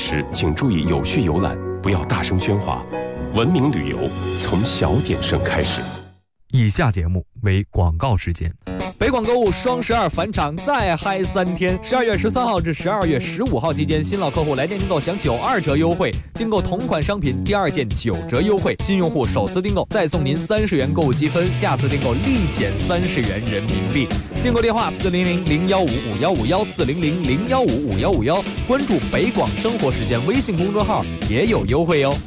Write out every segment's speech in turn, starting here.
时，请注意有序游览，不要大声喧哗。文明旅游从小点声开始。 以下节目为广告时间。 北广购物双12返场再嗨3天，12月13号至12月15号期间，新老客户来电订购享92折优惠，订购同款商品第2件9折优惠，新用户首次订购再送您30元购物积分，下次订购立减30元人民币。订购电话400-015-5151，400-015-5151，关注北广生活时间微信公众号也有优惠哦。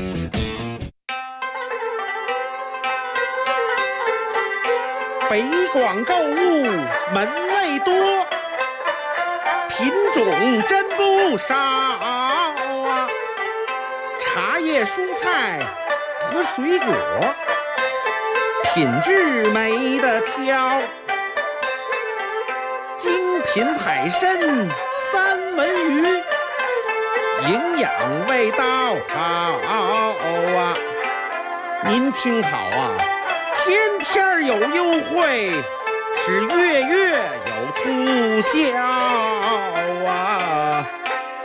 北广购物门类多，品种真不少啊！茶叶、蔬菜和水果，品质没得挑。精品海参、三文鱼，营养味道好啊！您听好啊！天天有优惠，是月月有促销啊！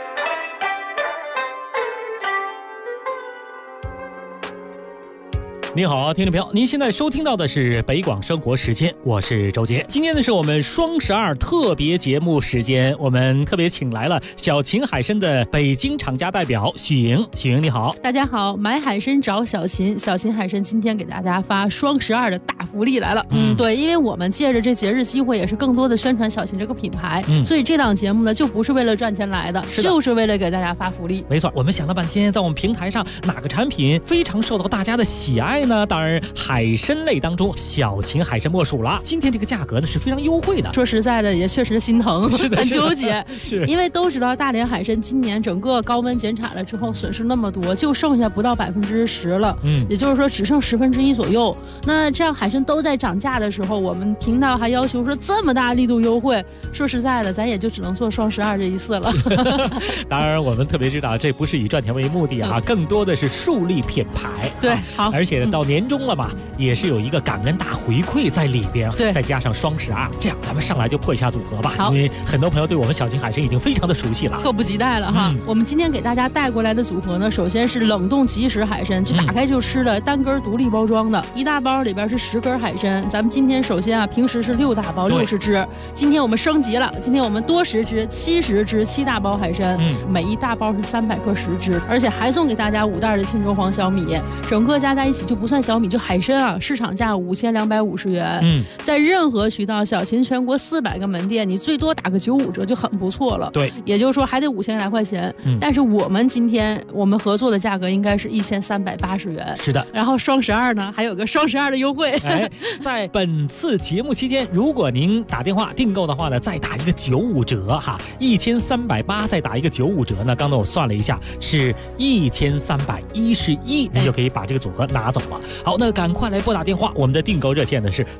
您好，听众朋友，您现在收听到的是北广生活时间，我是周杰。今天呢是我们双12特别节目时间，我们特别请来了小秦海参的北京厂家代表许莹。许莹你好。 大家好，买海参找小秦，小秦海参今天给大家发双12的大福利来了。对，因为我们借着这节日机会，也是更多的宣传小秦这个品牌，所以这档节目呢就不是为了赚钱来的，就是为了给大家发福利。 没错，我们想了半天，在我们平台上哪个产品非常受到大家的喜爱呢？当然海参类当中小秦海参莫属了。今天这个价格呢是非常优惠的， 说实在的也确实心疼，很纠结。 是因为都知道大连海参今年整个高温减产了之后损失那么多，就剩下不到10%了，也就是说只剩1/10左右。那这样海参都在涨价的时候，我们频道还要求说这么大力度优惠，说实在的咱也就只能做双12这一次了。 当然我们特别知道这不是以赚钱为目的啊，更多的是树立品牌。 对，好， 而且到年终了嘛，也是有一个感恩大回馈在里边， 对， 再加上双12，这样咱们上来就破一下组合吧。 好， 因为很多朋友对我们小秦海参已经非常的熟悉了， 迫不及待了哈。我们今天给大家带过来的组合呢，首先是冷冻即食海参，就打开就吃的，单根独立包装的，一大包里边是10根海参。咱们今天首先啊，平时是6大包60只，今天我们升级了，今天我们多10只70只7大包海参，每一大包是300克10只，而且还送给大家5袋的沁州黄小米，整个加在一起就不算小米，就海参啊，市场价5250元。在任何渠道，小秦全国400个门店，你最多打个95折就很不错了。 对， 也就是说还得5000来块钱。但是我们今天我们合作的价格应该是1380元。 是的。 然后双12呢，还有个双12的优惠。 在本次节目期间，如果您打电话订购的话呢，再打一个95折哈，1380再打一个95折呢，刚才我算了一下是1311，您就可以把这个组合拿走了。好，那赶快来拨打电话，我们的订购热线呢是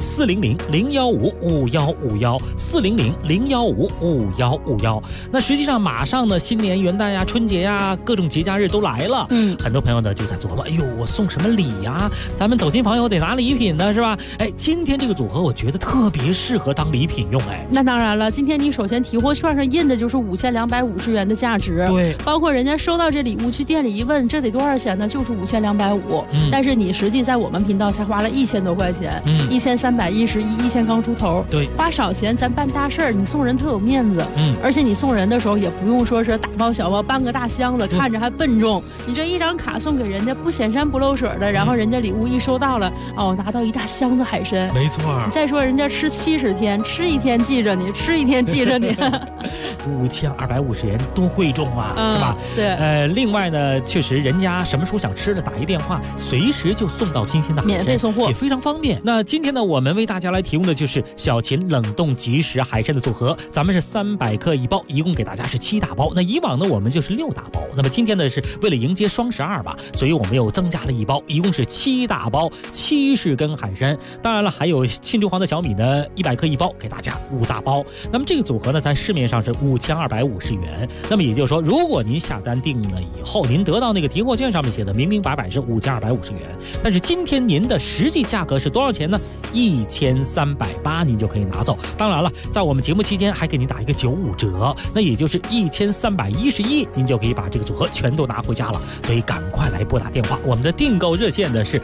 400-015-5151，400-015-5151。那实际上马上呢，新年元旦呀、春节呀，各种节假日都来了。很多朋友呢就在琢磨，哎呦，我送什么礼呀？咱们走亲访友得拿礼品呢，是吧？今天这个组合我觉得特别适合当礼品用。 那当然了，今天你首先提货券上印的就是5250元的价值， 对， 包括人家收到这礼物去店里一问，这得多少钱呢？就是5250，但是你实际在我们频道才花了1000多块钱，1311，1000刚出头， 对， 花少钱咱办大事儿，你送人特有面子，而且你送人的时候也不用说是大包小包搬个大箱子，看着还笨重，你这一张卡送给人家不显山不漏水的，然后人家礼物一收到了，拿到一大箱子海参， 没错。 再说人家吃70天，吃一天记着你，吃一天记着你 ，5250元多贵重啊，是吧？ 对， 另外呢，确实人家什么时候想吃的，打一电话，随时就送到新鲜的海参， 免费送货， 也非常方便。那今天呢，我们为大家来提供的就是小秦冷冻即食海参的组合，咱们是300克一包，一共给大家是7大包。那以往呢，我们就是6大包。那么今天呢，是为了迎接双12吧，所以我们又增加了一包，一共是7大包，70根海参。当然了，还有沁州黄的小米呢，100克一包，给大家5大包。那么这个组合呢，在市面上上是5250元。那么也就是说，如果您下单定了以后，您得到那个提货券上面写的明明白白是5250元，但是今天您的实际价格是多少钱呢？1380，您就可以拿走。当然了，在我们节目期间还给您打一个95折，那也就是1311，您就可以把这个组合全都拿回家了。所以赶快来拨打电话，我们的订购热线呢是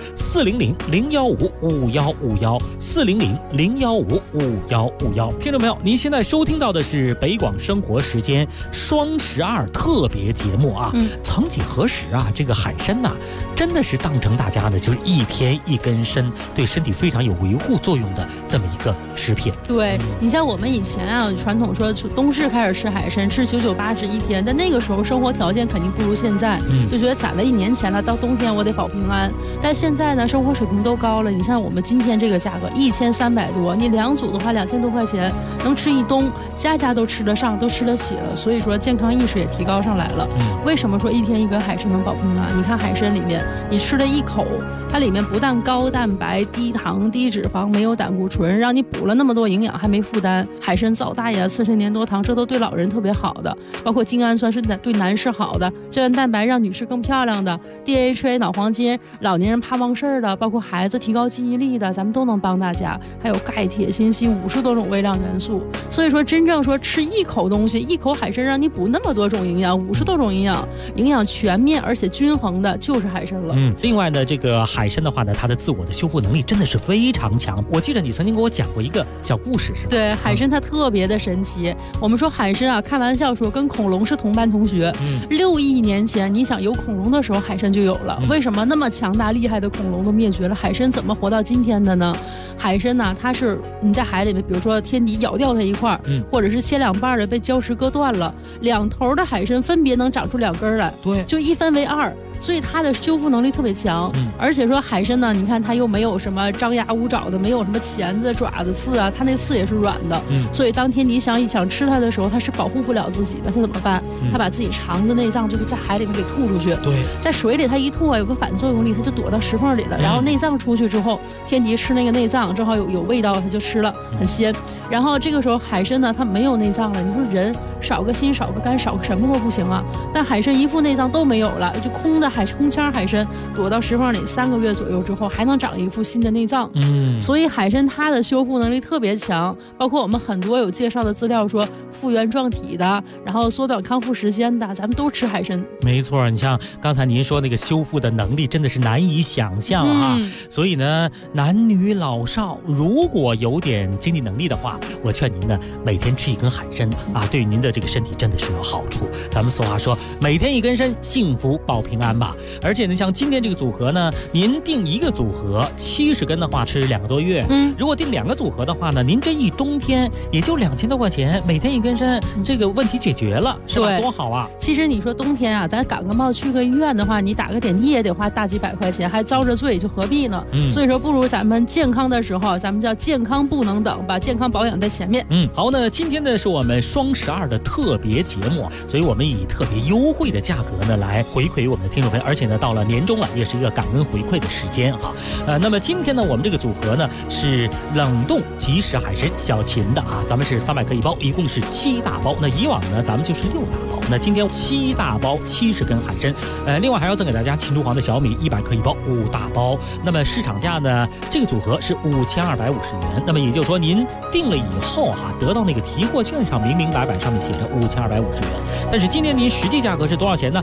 400-015-5151，400-015-5151。听众朋友，您现在收听到的是北广生活时间双12特别节目啊。曾几何时啊，这个海参呐，真的是当成大家的就是一天一根参，对身体非常有维护作用的这么一个食品。 对，你像我们以前啊，传统说冬至开始吃海参，吃998一天，但那个时候生活条件肯定不如现在，就觉得攒了1年钱了，到冬天我得保平安。但现在呢，生活水平都高了，你像我们今天这个价格1300多，你2组的话2000多块钱，能吃一冬，家家都吃得上，都吃得起了。所以说健康意识也提高上来了。为什么说一天一根海参能保平安？你看海参里面，你吃了一口，它里面不但高蛋白、低糖、低脂肪，没有胆固醇，让你补了那么多营养还没负担。海参皂大爷、刺参粘多糖，这都对老人特别好的，包括精氨酸是对男士好的，胶原蛋白让女士更漂亮的， DHA 脑黄金，老年人怕忘事儿的，包括孩子提高记忆力的，咱们都能帮大家。还有钙、铁、锌、硒50多种微量元素。所以说真正说吃一口东西，一口海参让你补那么多种营养，50多种营养，营养全面而且均衡的就是海参了。 另外呢，这个海参的话呢，它的自我的修复能力真的是非常强。我记得你曾经给我讲过一个小故事，是吧？ 对，海参它特别的神奇。我们说海参啊，开玩笑说跟恐龙是同班同学。6亿年前，你想有恐龙的时候，海参就有了。为什么那么强大厉害的恐龙都灭绝了，海参怎么活到今天的呢？海参呢，它是你在海里面，比如说天敌咬掉它一块，或者是切2半的被礁石割断了，2头的海参分别能长出2根来，对，就一分为2。所以它的修复能力特别强，而且说海参呢，你看它又没有什么张牙舞爪的，没有什么钳子、爪子、刺啊，它那刺也是软的，所以当天敌想吃它的时候，它是保护不了自己的，它怎么办？它把自己肠子内脏就是在海里面给吐出去，对，在水里它一吐啊，有个反作用力，它就躲到石缝里了，然后内脏出去之后，天敌吃那个内脏，正好有味道，它就吃了，很鲜。然后这个时候海参呢，它没有内脏了，你说人少个心、少个肝、少个什么都不行啊，但海参一副内脏都没有了，就空腔海参躲到石缝里3个月左右之后，还能长一副新的内脏。所以海参它的修复能力特别强，包括我们很多有介绍的资料说复原状体的，然后缩短康复时间的，咱们都吃海参。 没错，你像刚才您说那个修复的能力真的是难以想象啊。所以呢，男女老少如果有点经济能力的话，我劝您呢每天吃1根海参啊，对于您的这个身体真的是有好处。咱们俗话说，每天1根参，幸福保平安吧。而且呢，像今天这个组合呢，您订1个组合70根的话，吃2个多月。如果订2个组合的话呢，您这一冬天也就2000多块钱，每天1根参，这个问题解决了，是吧？多好啊！ 其实你说冬天啊，咱感个冒去个医院的话，你打个点滴也得花大几百块钱，还遭着罪，就何必呢？所以说，不如咱们健康的时候，咱们叫健康不能等，把健康保养在前面。 好，那今天呢是我们双12的特别节目，所以我们以特别优惠的价格呢来回馈我们的听众朋友，而且呢到了年终了，也是一个感恩回馈的时间哈。那么今天呢，我们这个组合呢是冷冻即食海参小秦的啊，咱们是300克一包，一共是7大包。那以往呢，咱们就是6大包，那今天7大包70根海参，另外还要赠给大家秦厨皇的小米100克一包，5大包。那么市场价呢，这个组合是5250元。那么也就是说，您订了以后哈，得到那个提货券上明明白白上面写着5250元，但是今天您实际价格是多少钱呢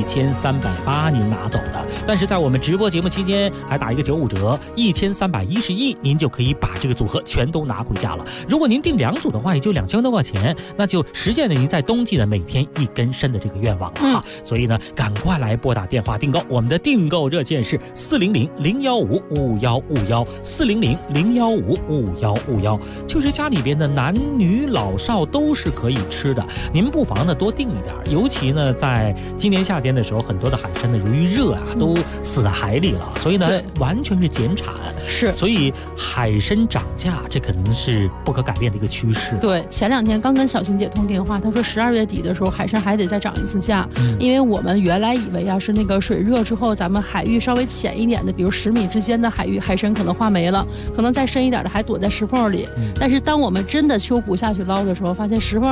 ？1380您拿走的。但是在我们直播节目期间还打一个95折，1311，您就可以把这个组合全都拿回家了。如果您订2组的话，也就2000多块钱，那就实现了您在冬季的每天1根参的这个愿望了哈。所以呢，赶快来拨打电话订购，我们的订购热线是400-015-5151，400-015-5151，就是家里边的男女老少都是可以吃的。您不妨呢多订一点，尤其呢在今年夏天的时候，很多的海参呢由于热啊都死在海里了，所以呢完全是减产，是，所以海参涨价这可能是不可改变的一个趋势。 对，前2天刚跟小琴姐通电话，她说12月底的时候海参还得再涨一次价，因为我们原来以为啊是那个水热之后，咱们海域稍微浅一点的，比如10米之间的海域海参可能化没了，可能再深一点的还躲在石缝里。但是当我们真的修补下去捞的时候，发现石缝里我们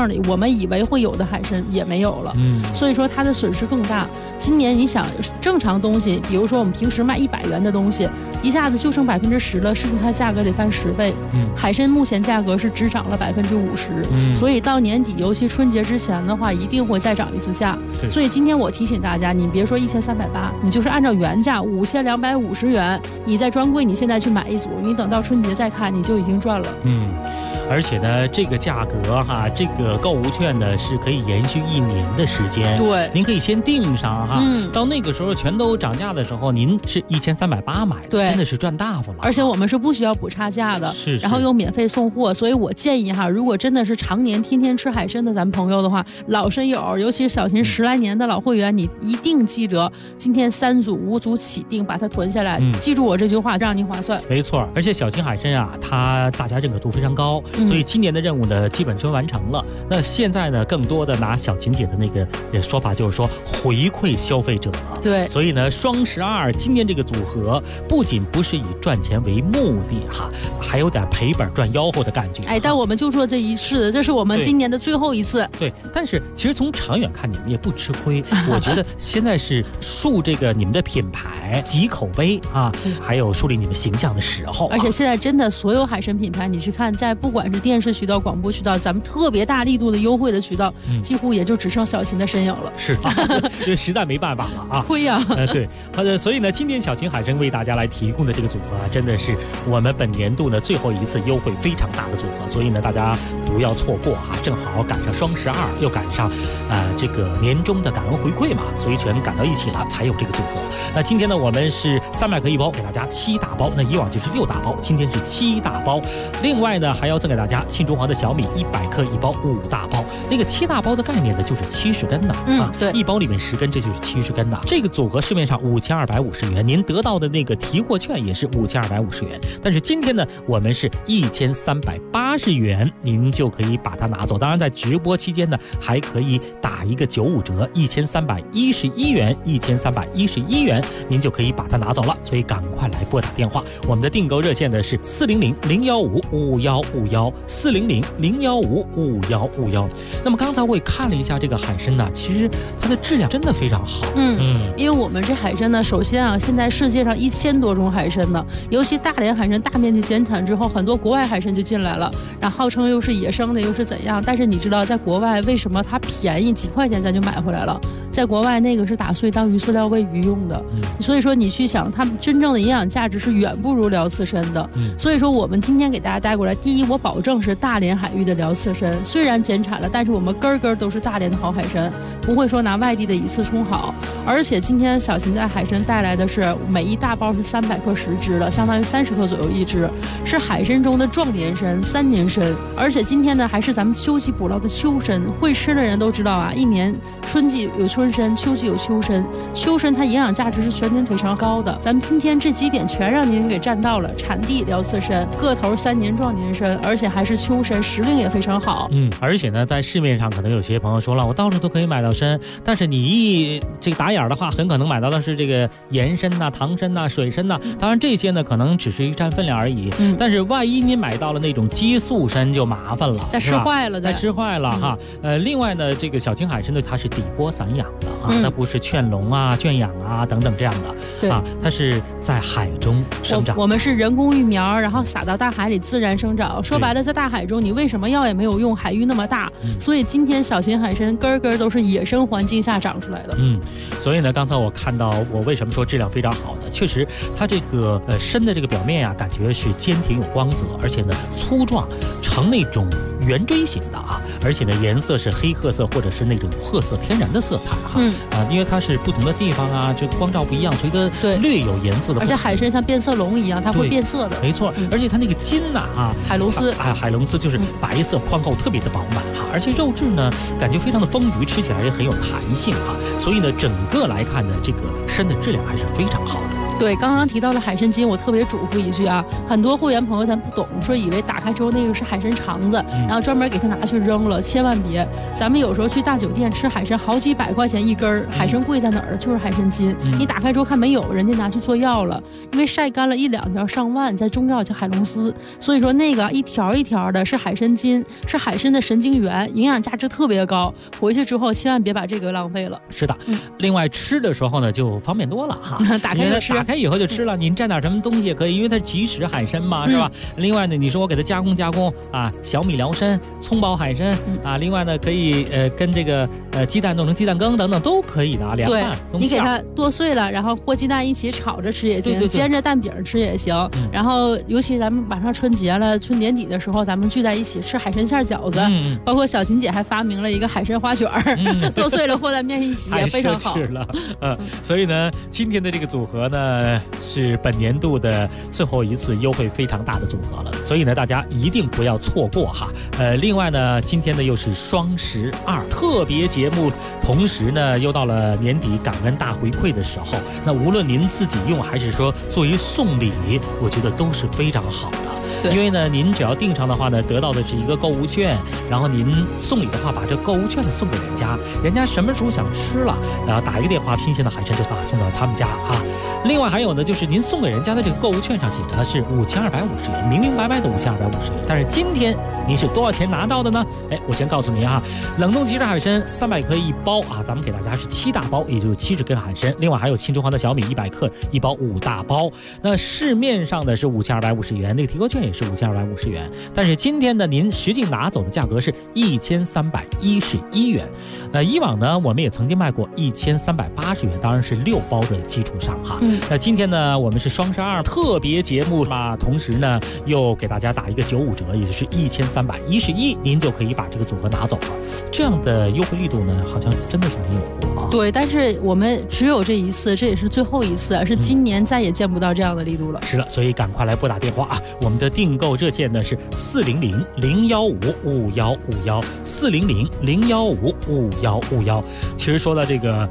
们以为会有的海参也没有了。所以说它的损失更大。今年你想正常东西，比如说我们平时卖100元的东西，一下子就剩10%了，是不是它价格得翻10倍？海参目前价格是只涨了50%，所以到年底，尤其春节之前的话，一定会再涨一次价。所以今天我提醒大家，你别说1380，你就是按照原价5250元，你在专柜你现在去买一组，你等到春节再看，你就已经赚了。 而且呢，这个价格哈，这个购物券呢是可以延续1年的时间。 对， 您可以先订上哈，到那个时候全都涨价的时候，您是1380买的，真的是赚大发了。 而且我们是不需要补差价的，然后又免费送货。所以我建议哈，如果真的是常年天天吃海参的咱们朋友的话，老参友，尤其是小秦10来年的老会员，你一定记着今天3组5组起订，把它囤下来。记住我这句话，让你划算。 没错，而且小秦海参啊，它大家认可度非常高。所以今年的任务呢，基本就完成了。那现在呢，更多的拿小秦姐的那个说法，就是说回馈消费者了。 对， 所以呢，双12今年这个组合不仅不是以赚钱为目的哈，还有点赔本赚吆喝的感觉。 但我们就做这一次，这是我们今年的最后一次。 对，但是其实从长远看，你们也不吃亏。我觉得现在是树这个你们的品牌、集口碑啊，还有树立你们形象的时候。 而且现在真的所有海参品牌，你去看，在不管是电视渠道、广播渠道，咱们特别大力度的优惠的渠道，几乎也就只剩小秦的身影了。 是，这实在没办法了啊！ 亏呀！ 对，所以呢，今天小秦海参为大家来提供的这个组合啊，真的是我们本年度呢最后一次优惠非常大的组合，所以呢，大家不要错过哈！正好赶上双12，又赶上这个年终的感恩回馈嘛，所以全赶到一起了，才有这个组合。那今天呢，我们是300克1包，给大家7大包。那以往就是6大包，今天是7大包。另外呢，还要赠给大家庆中华的小米100克1包5大包。那个7大包的概念呢，就是70根的对 ，1包里面10根，这就是70根的。这个组合市面上5250元，您得到的那个提货券也是5250元。但是今天呢，我们是1380元，您就可以把它拿走。当然，在直播期间呢，还可以打一个95折，1311元，1311元，您就可以把它拿走了。所以赶快来拨打电话，我们的订购热线呢是400-015-5151，400-015-5151。那么刚才我也看了一下这个海参呢，其实它的质量真的非常好。 因为我们这海参呢，首先啊，现在世界上1000多种海参呢，尤其大连海参大面积减产之后，很多国外海参就进来了，然后号称又是野生的，又是怎样？但是你知道，在国外为什么它便宜几块钱咱就买回来了？在国外那个是打碎当鱼饲料喂鱼用的，所以说你去想，它们真正的营养价值是远不如辽刺参的。所以说我们今天给大家带过来，第一，我保证是大连海域的辽刺参，虽然减产了，但是我们根根都是大连的好海参，不会说拿外地的以次充好。而且今天小秦在海参带来的是每一大包是300克10只的，相当于30克左右一只，是海参中的壮年参、3年参。而且今天呢，还是咱们秋季捕捞的秋参，会吃的人都知道啊，一年春季有春参，秋季有秋参，秋参它营养价值是全年非常高的。咱们今天这几点全让您给占到了，产地辽刺参，个头3年壮年参，而且还是秋参，时令也非常好。 而且呢，在市面上可能有些朋友说了，我到处都可以买到参，但是你这个打眼的话，很可能买到的是这个盐参呐、糖参呐、水参呐。当然这些呢，可能只是一占分量而已。但是万一你买到了那种激素参就麻烦了， 再吃坏了， 哈。另外呢，这个小秦海参呢，它是底波散养的啊，它不是圈笼啊、圈养啊等等这样的啊，它是在海中生长。 我们是人工育苗，然后撒到大海里自然生长。说白了，在大海中你喂什么药也没有用，海域那么大，所以今天小秦海参根根都是野生环境下长出来的。 所以呢，刚才我看到，我为什么说质量非常好呢？确实，它这个参的这个表面呀，感觉是坚挺有光泽，而且呢粗壮，呈那种圆锥形的啊，而且呢颜色是黑褐色或者是那种褐色天然的色彩哈。因为它是不同的地方啊，这光照不一样，所以它略有颜色的。 而且海参像变色龙一样，它会变色的。 没错，而且它那个筋呐海龙丝海龙丝就是白色宽厚，特别的饱满哈，而且肉质呢感觉非常的丰腴，吃起来也很有弹性哈。所以呢，整个来看呢，这个参的质量还是非常好的。 对，刚刚提到了海参筋，我特别嘱咐一句啊，很多会员朋友咱不懂，说以为打开之后那个是海参肠子，然后专门给他拿去扔了，千万别。咱们有时候去大酒店吃海参，好几百块钱一根儿，海参贵在哪儿？就是海参筋。你打开之后看没有，人家拿去做药了，因为晒干了1、2条上万，在中药叫海龙丝，所以说那个一条一条的是海参筋，是海参的神经元，营养价值特别高。回去之后千万别把这个浪费了。 是的，另外吃的时候呢就方便多了哈， 打开就吃， 打开以后就吃了，您蘸点什么东西也可以，因为它是即食海参嘛，是吧？另外呢，你说我给它加工啊，小米辽参、葱爆海参啊，另外呢可以跟这个鸡蛋弄成鸡蛋羹等等都可以的啊，凉拌。 对，你给它剁碎了，然后和鸡蛋一起炒着吃也行，煎着蛋饼吃也行。然后尤其咱们马上春节了，春年底的时候，咱们聚在一起吃海参馅饺子，包括小琴姐还发明了一个海参花卷剁碎了和在面一起也非常好。 太奢侈了，所以呢，今天的这个组合呢是本年度的最后一次优惠非常大的组合了，所以呢大家一定不要错过哈。另外呢，今天呢又是双12特别节目，同时呢又到了年底感恩大回馈的时候，那无论您自己用还是说作为送礼，我觉得都是非常好的。因为呢，您只要订上的话呢，得到的是一个购物券，然后您送礼的话，把这购物券呢送给人家，人家什么时候想吃了，然后打一个电话，新鲜的海参就送到他们家啊。另外还有呢，就是您送给人家的这个购物券上写着是5250元，明明白白的5250元。但是今天您是多少钱拿到的呢？我先告诉您啊，冷冻即食海参300克1包啊，咱们给大家是7大包，也就是70根海参。另外还有秦中华的小米100克1包5大包。那市面上的是5250元，那个提购券也是5250元，但是今天呢，您实际拿走的价格是1311元。以往呢，我们也曾经卖过1380元，当然是6包的基础上哈。那今天呢，我们是双12特别节目嘛，同时呢又给大家打一个95折，也就是1311，您就可以把这个组合拿走了。这样的优惠力度呢，好像真的是没有过啊。 对，但是我们只有这一次，这也是最后一次，是今年再也见不到这样的力度了。 是的，所以赶快来拨打电话啊！我们的订购热线呢是400-015-515，400-015-515。其实说到这个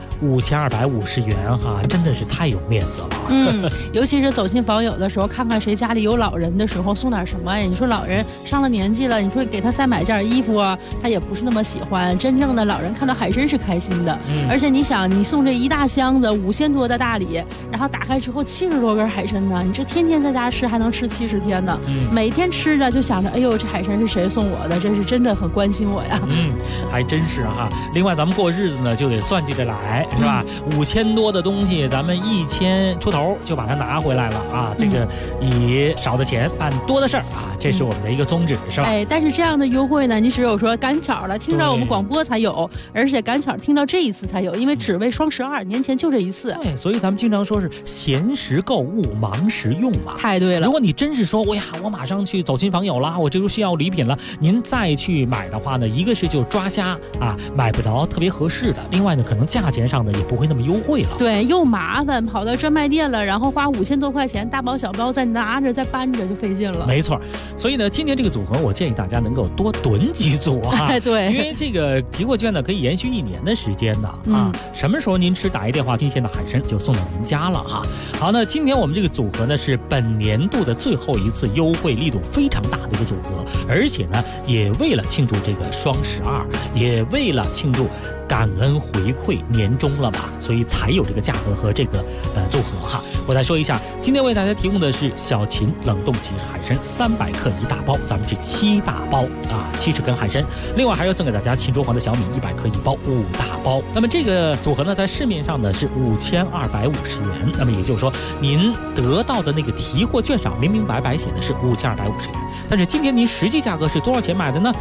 5250元哈，真的是太有面子了。 尤其是走亲访友的时候，看看谁家里有老人的时候，送点什么呀？你说老人上了年纪了，你说给他再买件衣服啊，他也不是那么喜欢。真正的老人看到海参是开心的，而且你想，你送这一大箱子5000多的大礼，然后打开之后70多根海参呢，你这天天在家吃还能吃70天呢。每天吃着就想着，哎呦，这海参是谁送我的？这是真的很关心我呀。 还真是哈。另外咱们过日子呢就得算计着来，是吧？5000多的东西，咱们1000出头就把它拿回来了啊。这个以少的钱办多的事儿啊，这是我们的一个宗旨，是吧？ 但是这样的优惠呢，你只有说赶巧了听着我们广播才有，而且赶巧听到这一次才有，因为只为双12，年前就这一次。 对，所以咱们经常说是闲时购物，忙时用嘛。 太对了。 如果你真是说，我马上去走亲访友啦，我这就需要礼品了，您再去买的话呢，一个是就抓瞎啊，买不着特别合适的；另外呢，可能价钱上呢也不会那么优惠了。 对，又麻烦，跑到专卖店了，然后花5000多块钱，大包小包再拿着再搬着就费劲了。 没错，所以呢，今天这个组合我建议大家能够多囤几组啊。 对， 因为这个提货券呢可以延续1年的时间的啊。什么时候您吃打一电话，新鲜的海参就送到您家了哈。好，那今天我们这个组合呢是本年度的最后一次优惠力度非常大的一个组合，而且呢也为了庆祝这个双12，也为了庆祝感恩回馈年终了吧，所以才有这个价格和这个组合哈。我再说一下，今天为大家提供的是小秦冷冻即食海参300克1大包，咱们是7大包啊，70根海参。另外还要赠给大家秦中华的小米100克1包5大包。那么这个组合呢，在市面上呢是5250元，那么也就是说，您得到的那个提货券上明明白白写的是5250元，但是今天您实际价格是多少钱买的呢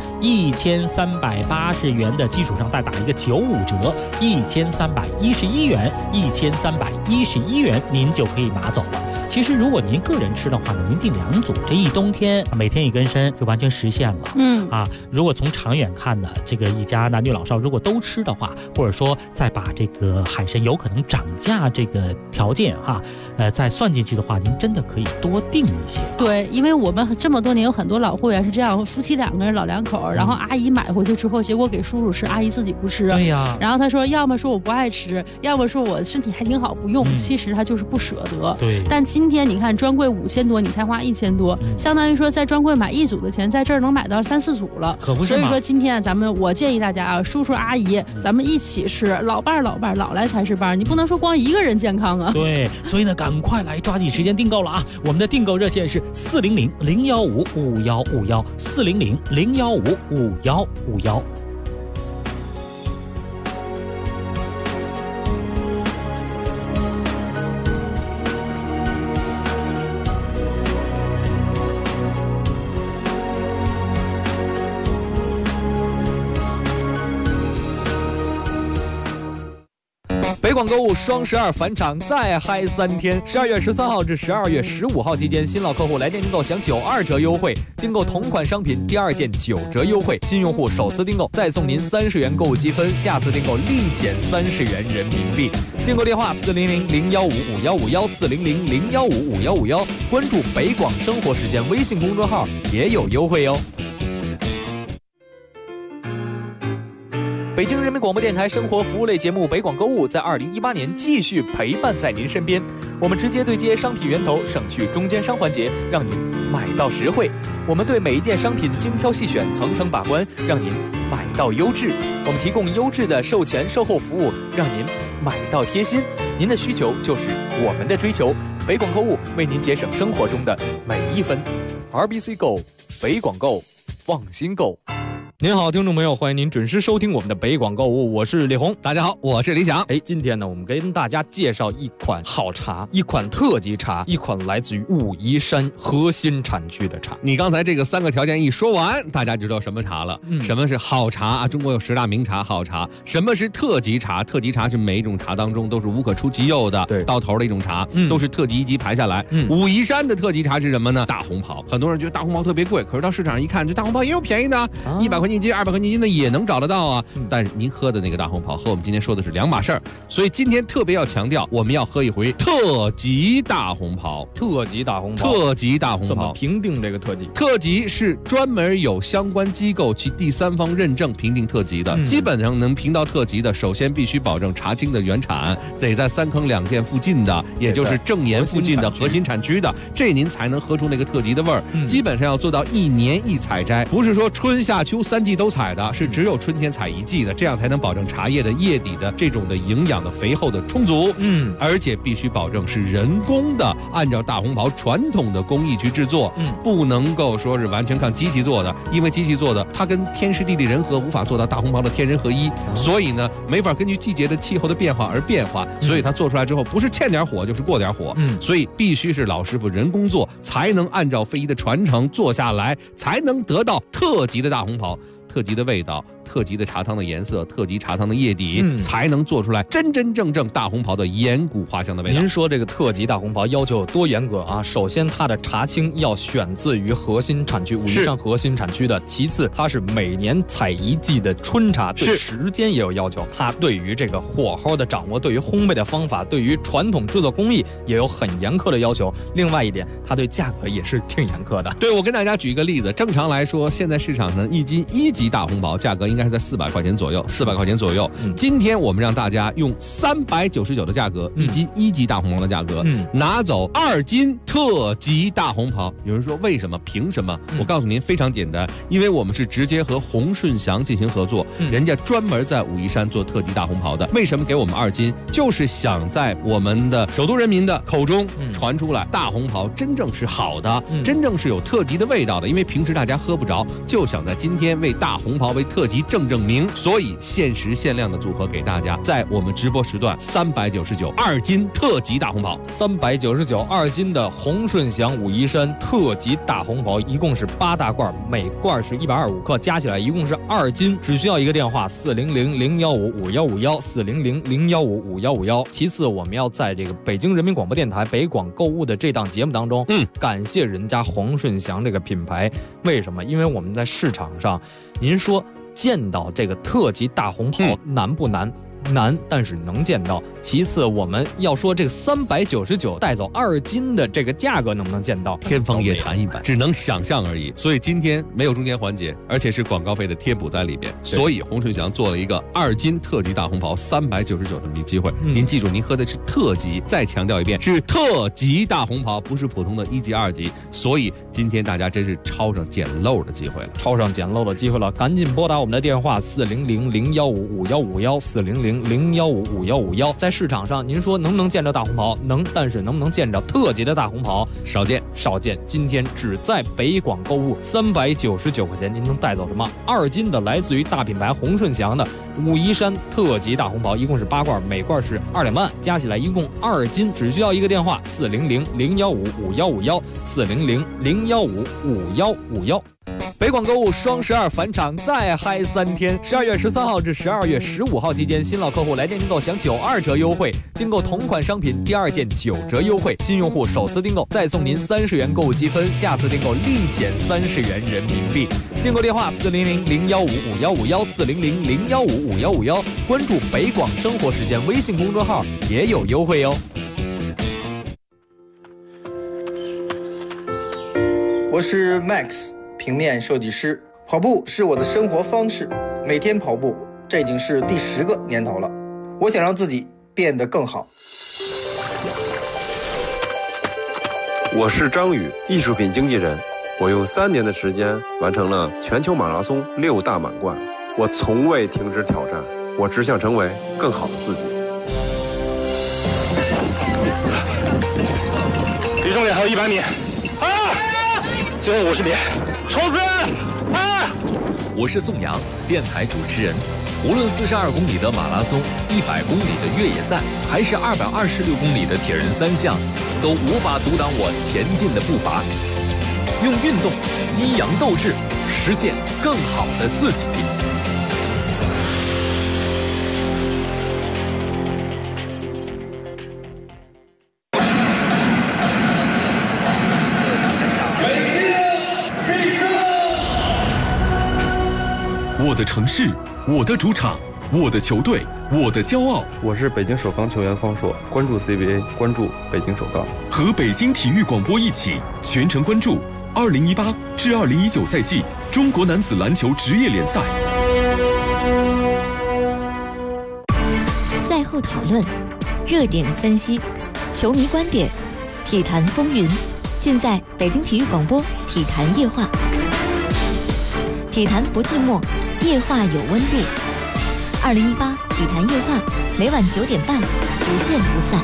？1380元的基础上再打一个95折，1311元，1311元您就可以拿走了。其实如果您个人吃的话呢，您订2组，这一冬天每天1根参就完全实现了。如果从长远看呢，这个一家男女老少如果都吃的话，或者说再把这个海参有可能涨价这个条件再算进去的话，您真的可以多订一些。 对，因为我们这么多年有很多老会员是这样，夫妻2个人老两口，然后阿姨买回去之后，结果给叔叔吃， 阿姨自己不吃。 对呀。 然后他说，要么说我不爱吃，要么说我身体还挺好不用。其实他就是不舍得。 对。 但今天你看专柜5000多，你才花1000多，相当于说在专柜买1组的钱，在这儿能买到3、4组了。 可不是所以说今天我建议大家啊，叔叔阿姨，咱们一起吃，老伴老来才是伴，你不能说光一个人健康啊。 对，所以呢，赶快来抓紧时间订购了啊！我们的订购热线是400-015-5151，400-015-5151。 北广购物双12返场再嗨3天，12月13号至12月15号期间，新老客户来电订购享92折优惠，订购同款商品第2件9折优惠，新用户首次订购再送您30元购物积分，下次订购立减30元人民币。订购电话400-015-5151，400-015-5151，关注北广生活时间微信公众号也有优惠哦。北京人民广播电台生活服务类节目《北广购物》在2018年继续陪伴在您身边。我们直接对接商品源头，省去中间商环节，让您买到实惠。我们对每一件商品精挑细选，层层把关，让您买到优质。我们提供优质的售前售后服务，让您买到贴心。您的需求就是我们的追求。北广购物为您节省生活中的每一分。RBC Go， 北广购，放心购。您好，听众朋友，欢迎您准时收听我们的北广购物，我是李红。 大家好，我是李想。 今天呢，我们跟大家介绍一款好茶，一款特级茶，一款来自于武夷山核心产区的茶。 你刚才这个3个条件一说完，大家就知道什么茶了。什么是好茶啊？中国有10大名茶好茶。什么是特级茶？特级茶是每一种茶当中都是无可出其右的， 对， 到头的一种茶，都是特级一级排下来。武夷山的特级茶是什么呢？大红袍。很多人觉得大红袍特别贵，可是到市场上一看，这大红袍也有便宜的，100块钱一斤、200块钱一斤的也能找得到啊。但是您喝的那个大红袍和我们今天说的是两码事儿，所以今天特别要强调，我们要喝一回特级大红袍。 特级大红袍， 特级大红袍怎么评定这个特级？ 特级是专门有相关机构其第三方认证评定特级的。基本上能评到特级的，首先必须保证茶青的原产得在3坑2涧附近的，也就是正盐附近的核心产区的，这您才能喝出那个特级的味儿。基本上要做到1年1采摘，不是说春夏秋3季都采的，是只有春天采1季的，这样才能保证茶叶的叶底的这种的营养的肥厚的充足。而且必须保证是人工的，按照大红袍传统的工艺去制作，不能够说是完全靠机器做的，因为机器做的它跟天时地利人和无法做到大红袍的天人合一，所以呢没法根据季节的气候的变化而变化，所以它做出来之后不是欠点火就是过点火，所以必须是老师傅人工做，才能按照非遗的传承做下来，才能得到特级的大红袍。特级的味道，特级的茶汤的颜色，特级茶汤的叶底，才能做出来真真正正大红袍的岩谷花香的味道。 您说这个特级大红袍要求有多严格啊？首先，它的茶青要选自于核心产区武夷山核心产区的；其次，它是每年采1季的春茶，对时间也有要求。它对于这个火候的掌握，对于烘焙的方法，对于传统制作工艺也有很严苛的要求。另外一点，它对价格也是挺严苛的。 对，我跟大家举一个例子，正常来说，现在市场上1斤1级大红袍价格应该是在400块钱左右，400块钱左右。今天我们让大家用399的价格，1斤1级大红袍的价格，拿走2斤特级大红袍。有人说为什么？凭什么？我告诉您，非常简单，因为我们是直接和洪顺祥进行合作，人家专门在武夷山做特级大红袍的。为什么给我们2斤？就是想在我们的首都人民的口中传出来，大红袍真正是好的，真正是有特级的味道的。因为平时大家喝不着，就想在今天为大红袍为特级正名，所以限时限量的组合给大家，在我们直播时段399 2斤特级大红袍 ，399 2斤的洪顺祥武夷山特级大红袍，一共是8大罐，每罐是125克，加起来一共是2斤，只需要一个电话400-015-5151，400-015-5151。其次，我们要在这个北京人民广播电台北广购物的这档节目当中，感谢人家洪顺祥这个品牌。为什么？因为我们在市场上，您说见到这个特级大红袍难不难？ 难，但是能见到。其次，我们要说这个399带走2斤的这个价格能不能见到？ 天方夜谭一般，只能想象而已。所以今天没有中间环节，而且是广告费的贴补在里边。所以洪顺祥做了一个2斤特级大红袍399这么一机会。您记住，您喝的是特级，再强调一遍，是特级大红袍，不是普通的1级、2级。所以今天大家真是抄上捡漏的机会了， 抄上捡漏的机会了，赶紧拨打我们的电话400-015-5151，400-015-5151。在市场上，您说能不能见着大红袍？能，但是能不能见着特级的大红袍？ 少见。 今天只在北广购物399块钱，您能带走什么？2斤的来自于大品牌洪顺祥的武夷山特级大红袍，一共是8罐，每罐是2两半，加起来一共2斤，只需要一个电话400-015-5151，400-015-5151。北广购物双12返场再嗨3天，12月13号至12月15号期间，新老客户来电订购享92折优惠，订购同款商品第2件9折优惠，新用户首次订购再送您30元购物积分，下次订购立减30元人民币。订购电话400-015-5151，400-015-5151，关注北广生活时间微信公众号也有优惠哦。 我是 Max， 平面设计师。跑步是我的生活方式，每天跑步，这已经是第10个年头了。我想让自己变得更好。 我是张宇，艺术品经纪人。我用3年的时间完成了全球马拉松6大满贯。我从未停止挑战，我只想成为更好的自己。 离终点还有100米。最后50米，冲刺！ 我是宋阳，电台主持人。无论42公里的马拉松、100公里的越野赛，还是226公里的铁人3项，都无法阻挡我前进的步伐。用运动激扬斗志，实现更好的自己。 我的城市，我的主场，我的球队，我的骄傲。 我是北京首钢球员方硕，关注 CBA， 关注北京首钢。 和北京体育广播一起全程关注2018至2019赛季中国男子篮球职业联赛。 赛后讨论，热点分析，球迷观点，体坛风云，尽在北京体育广播体坛夜话。体坛不寂寞，夜话有温度。2018体坛夜话，每晚9点半，不见不散。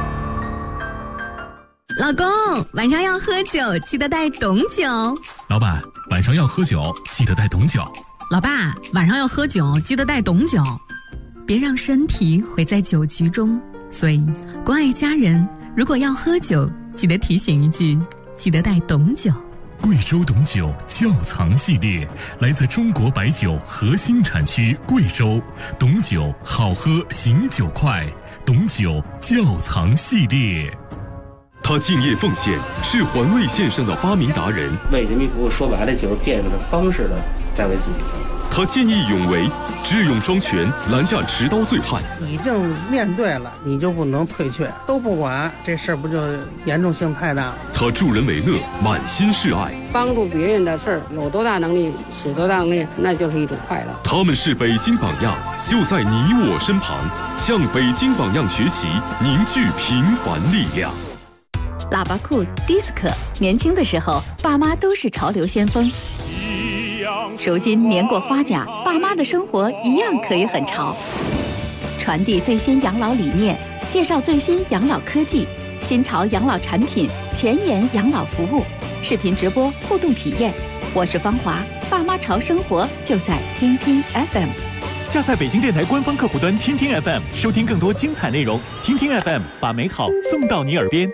老公，晚上要喝酒，记得带董酒。 老板，晚上要喝酒，记得带董酒。 老爸，晚上要喝酒，记得带董酒。别让身体毁在酒局中。所以，关爱家人，如果要喝酒，记得提醒一句，记得带董酒。 贵州董酒窖藏系列，来自中国白酒核心产区贵州。董酒好喝，醒酒快。董酒窖藏系列。 他敬业奉献，是环卫线上的发明达人。 为人民服务，说白了就是变着方式的在为自己服务。 他见义勇为，智勇双全，拦下持刀罪犯。 已经面对了，你就不能退却，都不管，这事儿不就严重性太大了？ 他助人为乐，满心是爱。 帮助别人的事儿，有多大能力使多大能力，那就是一种快乐。 他们是北京榜样，就在你我身旁，向北京榜样学习，凝聚平凡力量。 喇叭裤、迪斯科，年轻的时候，爸妈都是潮流先锋。如今年过花甲，爸妈的生活一样可以很潮。传递最新养老理念，介绍最新养老科技、新潮养老产品、前沿养老服务，视频直播互动体验。我是芳华，爸妈潮生活就在听听 FM。 下载北京电台官方客户端听听 FM， 收听更多精彩内容。听听 FM， 把美好送到你耳边。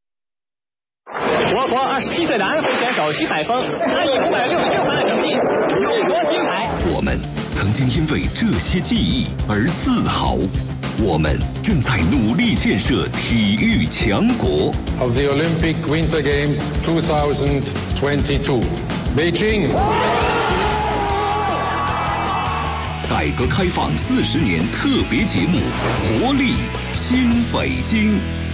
我国27岁的安徽选手徐海峰，他以566分的成绩勇夺金牌。 我们曾经因为这些记忆而自豪，我们正在努力建设体育强国。 Of the Olympic Winter Games 2022, Beijing. 改革开放40年特别节目《活力新北京》。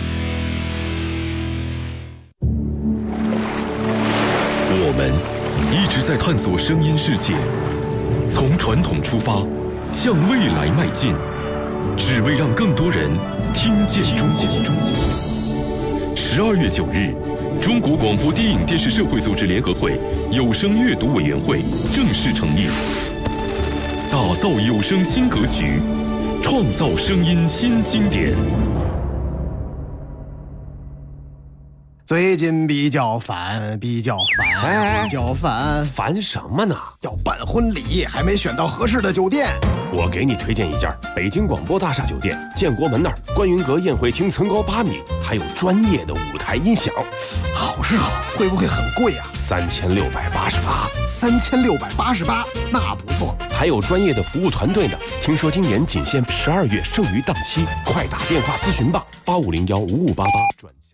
我们一直在探索声音世界，从传统出发，向未来迈进，只为让更多人听见中国。12月9日，中国广播电影电视社会组织联合会有声阅读委员会正式成立，打造有声新格局，创造声音新经典。 最近比较烦， 烦什么呢？ 要办婚礼，还没选到合适的酒店。 我给你推荐一家北京广播大厦酒店，建国门那儿，观云阁宴会厅层高8米，还有专业的舞台音响。 好是好，会不会很贵啊 ？3688。 3688，那不错。 还有专业的服务团队呢。听说今年仅限12月剩余档期，快打电话咨询吧，85015588转。